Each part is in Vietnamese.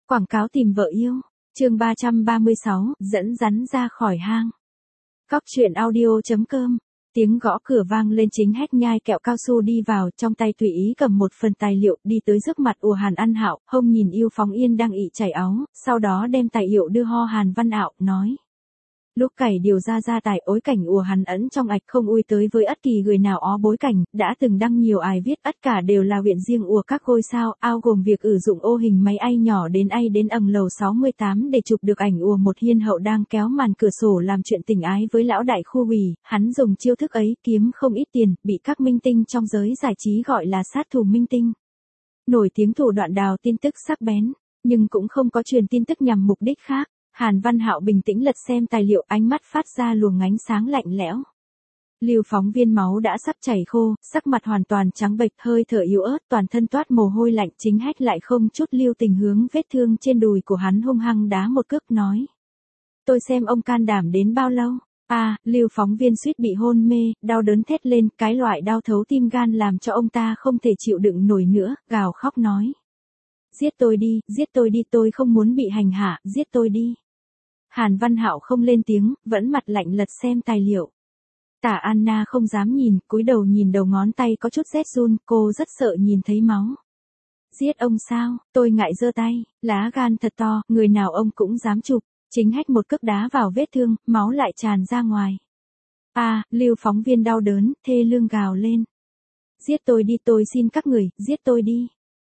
Quảng cáo tìm vợ yêu. Chương 336, dẫn rắn ra khỏi hang. Cóc truyện audio.com. Tiếng gõ cửa vang lên, Chính Hách nhai kẹo cao su đi vào, trong tay tùy ý cầm một phần tài liệu, đi tới trước mặt ùa Hàn An Hạo, hông nhìn Yêu Phóng Yên đang ị chảy áo, sau đó đem tài liệu đưa ho Hàn Văn Hạo, nói. Lúc cày điều ra tài ối cảnh ùa hắn ẩn trong ạch không ui tới với ất kỳ người nào ó bối cảnh, đã từng đăng nhiều ai viết ất cả đều là huyện riêng ùa các ngôi sao, ao gồm việc sử dụng ô hình máy ai nhỏ đến ầng lầu 68 để chụp được ảnh ùa một hiên hậu đang kéo màn cửa sổ làm chuyện tình ái với lão đại khu ủy, hắn dùng chiêu thức ấy kiếm không ít tiền, bị các minh tinh trong giới giải trí gọi là sát thủ minh tinh. Nổi tiếng thủ đoạn đào tin tức sắc bén, nhưng cũng không có truyền tin tức nhằm mục đích khác. Hàn Văn Hạo bình tĩnh lật xem tài liệu, ánh mắt phát ra luồng ánh sáng lạnh lẽo. Lưu Phóng Viên máu đã sắp chảy khô, sắc mặt hoàn toàn trắng bệch, hơi thở yếu ớt, toàn thân toát mồ hôi lạnh. Chính Hách lại không chút lưu tình hướng vết thương trên đùi của hắn hung hăng đá một cước, nói. Tôi xem ông can đảm đến bao lâu? Lưu Phóng Viên suýt bị hôn mê, đau đớn thét lên, cái loại đau thấu tim gan làm cho ông ta không thể chịu đựng nổi nữa, gào khóc nói. Giết tôi đi, tôi không muốn bị hành hạ, giết tôi đi. Hàn Văn Hạo không lên tiếng, vẫn mặt lạnh lật xem tài liệu. Tả Anna không dám nhìn, cúi đầu nhìn đầu ngón tay có chút rét run, cô rất sợ nhìn thấy máu. Giết ông sao? Tôi ngại giơ tay, lá gan thật to, người nào ông cũng dám chụp. Chính Hách một cước đá vào vết thương, máu lại tràn ra ngoài. Lưu Phóng Viên đau đớn, thê lương gào lên. Giết tôi đi, tôi xin các người, giết tôi đi.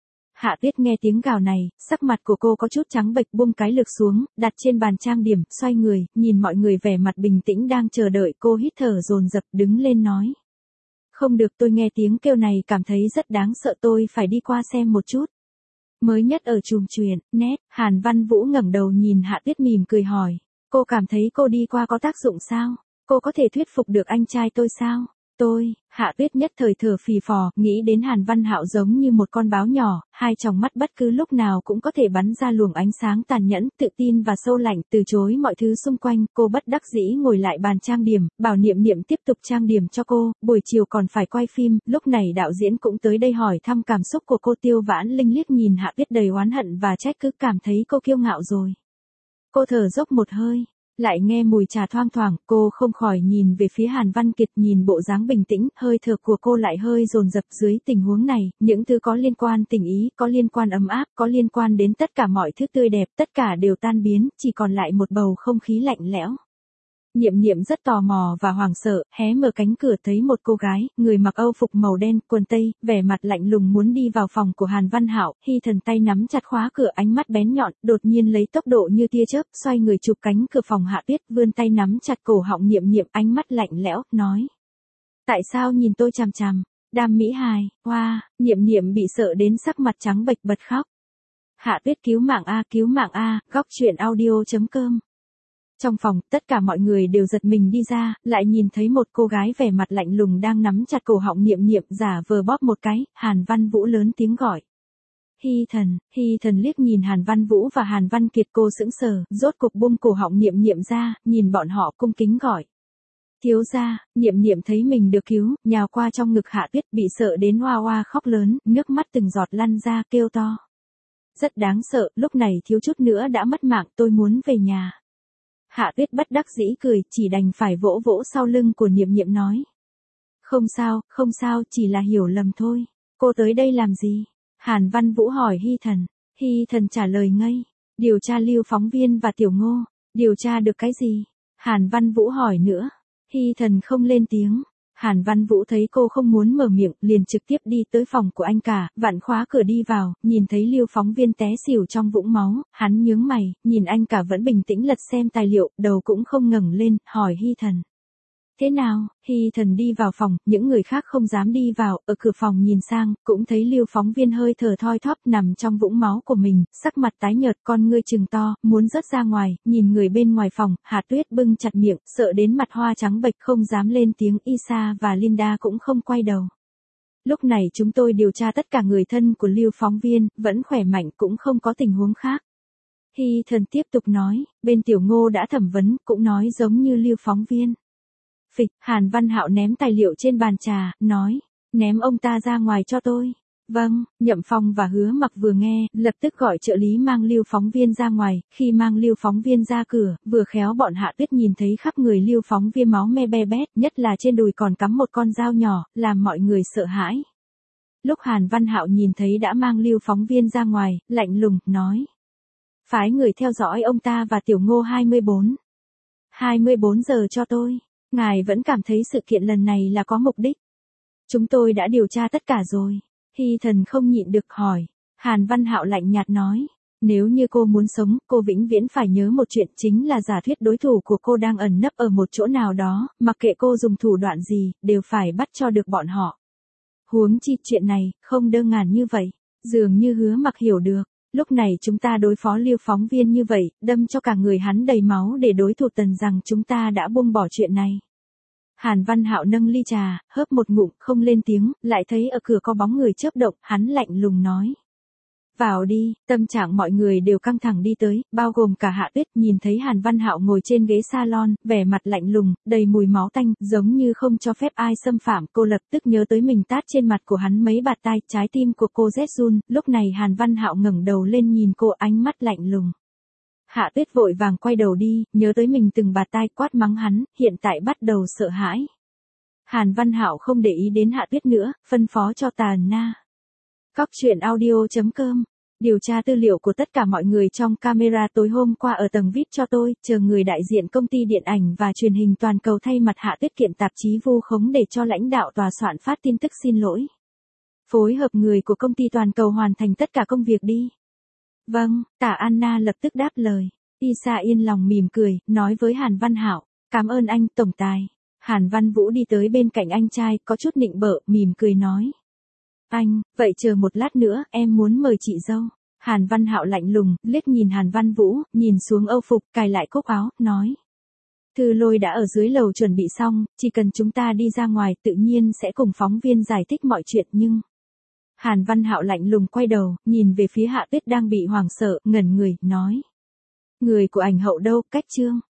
Hạ Tuyết nghe tiếng gào này, sắc mặt của cô có chút trắng bệch, buông cái lược xuống, đặt trên bàn trang điểm, xoay người, nhìn mọi người vẻ mặt bình tĩnh đang chờ đợi, cô hít thở dồn dập, đứng lên nói. Không được, tôi nghe tiếng kêu này cảm thấy rất đáng sợ, tôi phải đi qua xem một chút. Mới nhất ở chùm chuyện, net, Hàn Văn Vũ ngẩng đầu nhìn Hạ Tuyết mỉm cười hỏi. Cô cảm thấy cô đi qua có tác dụng sao? Cô có thể thuyết phục được anh trai tôi sao? Hạ Tuyết nhất thời thở phì phò, nghĩ đến Hàn Văn Hạo giống như một con báo nhỏ, hai tròng mắt bất cứ lúc nào cũng có thể bắn ra luồng ánh sáng tàn nhẫn, tự tin và sâu lạnh, từ chối mọi thứ xung quanh, cô bất đắc dĩ ngồi lại bàn trang điểm, bảo Niệm Niệm tiếp tục trang điểm cho cô, buổi chiều còn phải quay phim, lúc này đạo diễn cũng tới đây hỏi thăm cảm xúc của cô. Tiêu Vãn Linh liếc nhìn Hạ Tuyết đầy oán hận và trách cứ, cảm thấy cô kiêu ngạo rồi. Cô thở dốc một hơi. Lại nghe mùi trà thoang thoảng, cô không khỏi nhìn về phía Hàn Văn Kiệt, nhìn bộ dáng bình tĩnh, hơi thở của cô lại hơi dồn dập. Dưới tình huống này, những thứ có liên quan tình ý, có liên quan ấm áp, có liên quan đến tất cả mọi thứ tươi đẹp, tất cả đều tan biến, chỉ còn lại một bầu không khí lạnh lẽo. Niệm Niệm rất tò mò và hoảng sợ, hé mở cánh cửa thấy một cô gái, người mặc âu phục màu đen, quần tây, vẻ mặt lạnh lùng muốn đi vào phòng của Hàn Văn Hạo. Hy Thần tay nắm chặt khóa cửa, ánh mắt bén nhọn, đột nhiên lấy tốc độ như tia chớp, xoay người chụp cánh cửa phòng. Hạ Tuyết vươn tay nắm chặt cổ họng Niệm Niệm, ánh mắt lạnh lẽo, nói. Tại sao nhìn tôi chằm chằm? Đam mỹ hài, Niệm Niệm bị sợ đến sắc mặt trắng bệch bật khóc. Hạ Tuyết cứu mạng a, Góc truyện audio.com. Trong phòng, tất cả mọi người đều giật mình đi ra, lại nhìn thấy một cô gái vẻ mặt lạnh lùng đang nắm chặt cổ họng Niệm Niệm, giả vờ bóp một cái. Hàn Văn Vũ lớn tiếng gọi. Hy Thần liếc nhìn Hàn Văn Vũ và Hàn Văn Kiệt, cô sững sờ, rốt cục buông cổ họng Niệm Niệm ra, nhìn bọn họ cung kính gọi. Thiếu gia. Niệm Niệm thấy mình được cứu, nhào qua trong ngực Hạ Tuyết, bị sợ đến oa oa khóc lớn, nước mắt từng giọt lăn ra, kêu to. Rất đáng sợ, lúc này thiếu chút nữa đã mất mạng, tôi muốn về nhà. Hạ Tuyết bất đắc dĩ cười, chỉ đành phải vỗ vỗ sau lưng của Niệm Niệm nói. Không sao, chỉ là hiểu lầm thôi. Cô tới đây làm gì? Hàn Văn Vũ hỏi Hy Thần. Hy Thần trả lời ngây. Điều tra Lưu Phóng Viên và Tiểu Ngô. Điều tra được cái gì? Hàn Văn Vũ hỏi nữa. Hy Thần không lên tiếng. Hàn Văn Vũ thấy cô không muốn mở miệng, liền trực tiếp đi tới phòng của anh cả, vặn khóa cửa đi vào, nhìn thấy Lưu Phóng Viên té xỉu trong vũng máu, hắn nhướng mày, nhìn anh cả vẫn bình tĩnh lật xem tài liệu, đầu cũng không ngẩng lên, hỏi Hy Thần. Thế nào? Hy Thần đi vào phòng, những người khác không dám đi vào, ở cửa phòng nhìn sang, cũng thấy Lưu Phóng Viên hơi thở thoi thóp nằm trong vũng máu của mình, sắc mặt tái nhợt, con ngươi trừng to, muốn rớt ra ngoài, nhìn người bên ngoài phòng. Hạ Tuyết bưng chặt miệng, sợ đến mặt hoa trắng bệch, không dám lên tiếng. Isa và Linda cũng không quay đầu. Lúc này chúng tôi điều tra tất cả người thân của Lưu Phóng Viên, vẫn khỏe mạnh, cũng không có tình huống khác. Hy Thần tiếp tục nói, bên Tiểu Ngô đã thẩm vấn, cũng nói giống như Lưu Phóng Viên. Phịch, Hàn Văn Hạo ném tài liệu trên bàn trà, nói, ném ông ta ra ngoài cho tôi. Vâng, Nhậm Phong và Hứa Mặc vừa nghe, lập tức gọi trợ lý mang Lưu phóng viên ra ngoài, khi mang Lưu phóng viên ra cửa, vừa khéo bọn Hạ Tuyết nhìn thấy khắp người Lưu phóng viên máu me be bét, nhất là trên đùi còn cắm một con dao nhỏ, làm mọi người sợ hãi. Lúc Hàn Văn Hạo nhìn thấy đã mang Lưu phóng viên ra ngoài, lạnh lùng, nói. Phái người theo dõi ông ta và Tiểu Ngô 24 giờ cho tôi. Ngài vẫn cảm thấy sự kiện lần này là có mục đích. Chúng tôi đã điều tra tất cả rồi. Hy Thần không nhịn được hỏi. Hàn Văn Hạo lạnh nhạt nói. Nếu như cô muốn sống, cô vĩnh viễn phải nhớ một chuyện, chính là giả thuyết đối thủ của cô đang ẩn nấp ở một chỗ nào đó, mặc kệ cô dùng thủ đoạn gì, đều phải bắt cho được bọn họ. Huống chi chuyện này, không đơn giản như vậy. Dường như Hứa Mặc hiểu được. Lúc này chúng ta đối phó Lưu phóng viên như vậy, đâm cho cả người hắn đầy máu để đối thủ Tần rằng chúng ta đã buông bỏ chuyện này. Hàn Văn Hạo nâng ly trà, hớp một ngụm, không lên tiếng, lại thấy ở cửa có bóng người chớp động, hắn lạnh lùng nói. Vào đi, tâm trạng mọi người đều căng thẳng đi tới, bao gồm cả Hạ Tuyết, nhìn thấy Hàn Văn Hạo ngồi trên ghế salon, vẻ mặt lạnh lùng, đầy mùi máu tanh, giống như không cho phép ai xâm phạm, cô lập tức nhớ tới mình tát trên mặt của hắn mấy bạt tai, trái tim của cô rét run, lúc này Hàn Văn Hạo ngẩng đầu lên nhìn cô, ánh mắt lạnh lùng. Hạ Tuyết vội vàng quay đầu đi, nhớ tới mình từng bạt tai quát mắng hắn, hiện tại bắt đầu sợ hãi. Hàn Văn Hạo không để ý đến Hạ Tuyết nữa, phân phó cho Tàn Na. Cóc truyện audio.com. Điều tra tư liệu của tất cả mọi người trong camera tối hôm qua ở tầng VIP cho tôi, chờ người đại diện công ty điện ảnh và truyền hình toàn cầu thay mặt Hạ Tuyết kiện tạp chí vu khống để cho lãnh đạo tòa soạn phát tin tức xin lỗi. Phối hợp người của công ty toàn cầu hoàn thành tất cả công việc đi. Vâng, Tả Anna lập tức đáp lời. Isa yên lòng mỉm cười, nói với Hàn Văn Hạo, cảm ơn anh, tổng tài. Hàn Văn Vũ đi tới bên cạnh anh trai, có chút nịnh bợ, mỉm cười nói. Anh, vậy chờ một lát nữa, em muốn mời chị dâu. Hàn Văn Hạo lạnh lùng, liếc nhìn Hàn Văn Vũ, nhìn xuống âu phục, cài lại cúc áo, nói. Thư Lôi đã ở dưới lầu chuẩn bị xong, chỉ cần chúng ta đi ra ngoài tự nhiên sẽ cùng phóng viên giải thích mọi chuyện nhưng... Hàn Văn Hạo lạnh lùng quay đầu, nhìn về phía Hạ Tuyết đang bị hoảng sợ, ngẩn người, nói. Người của ảnh hậu đâu, cách trương.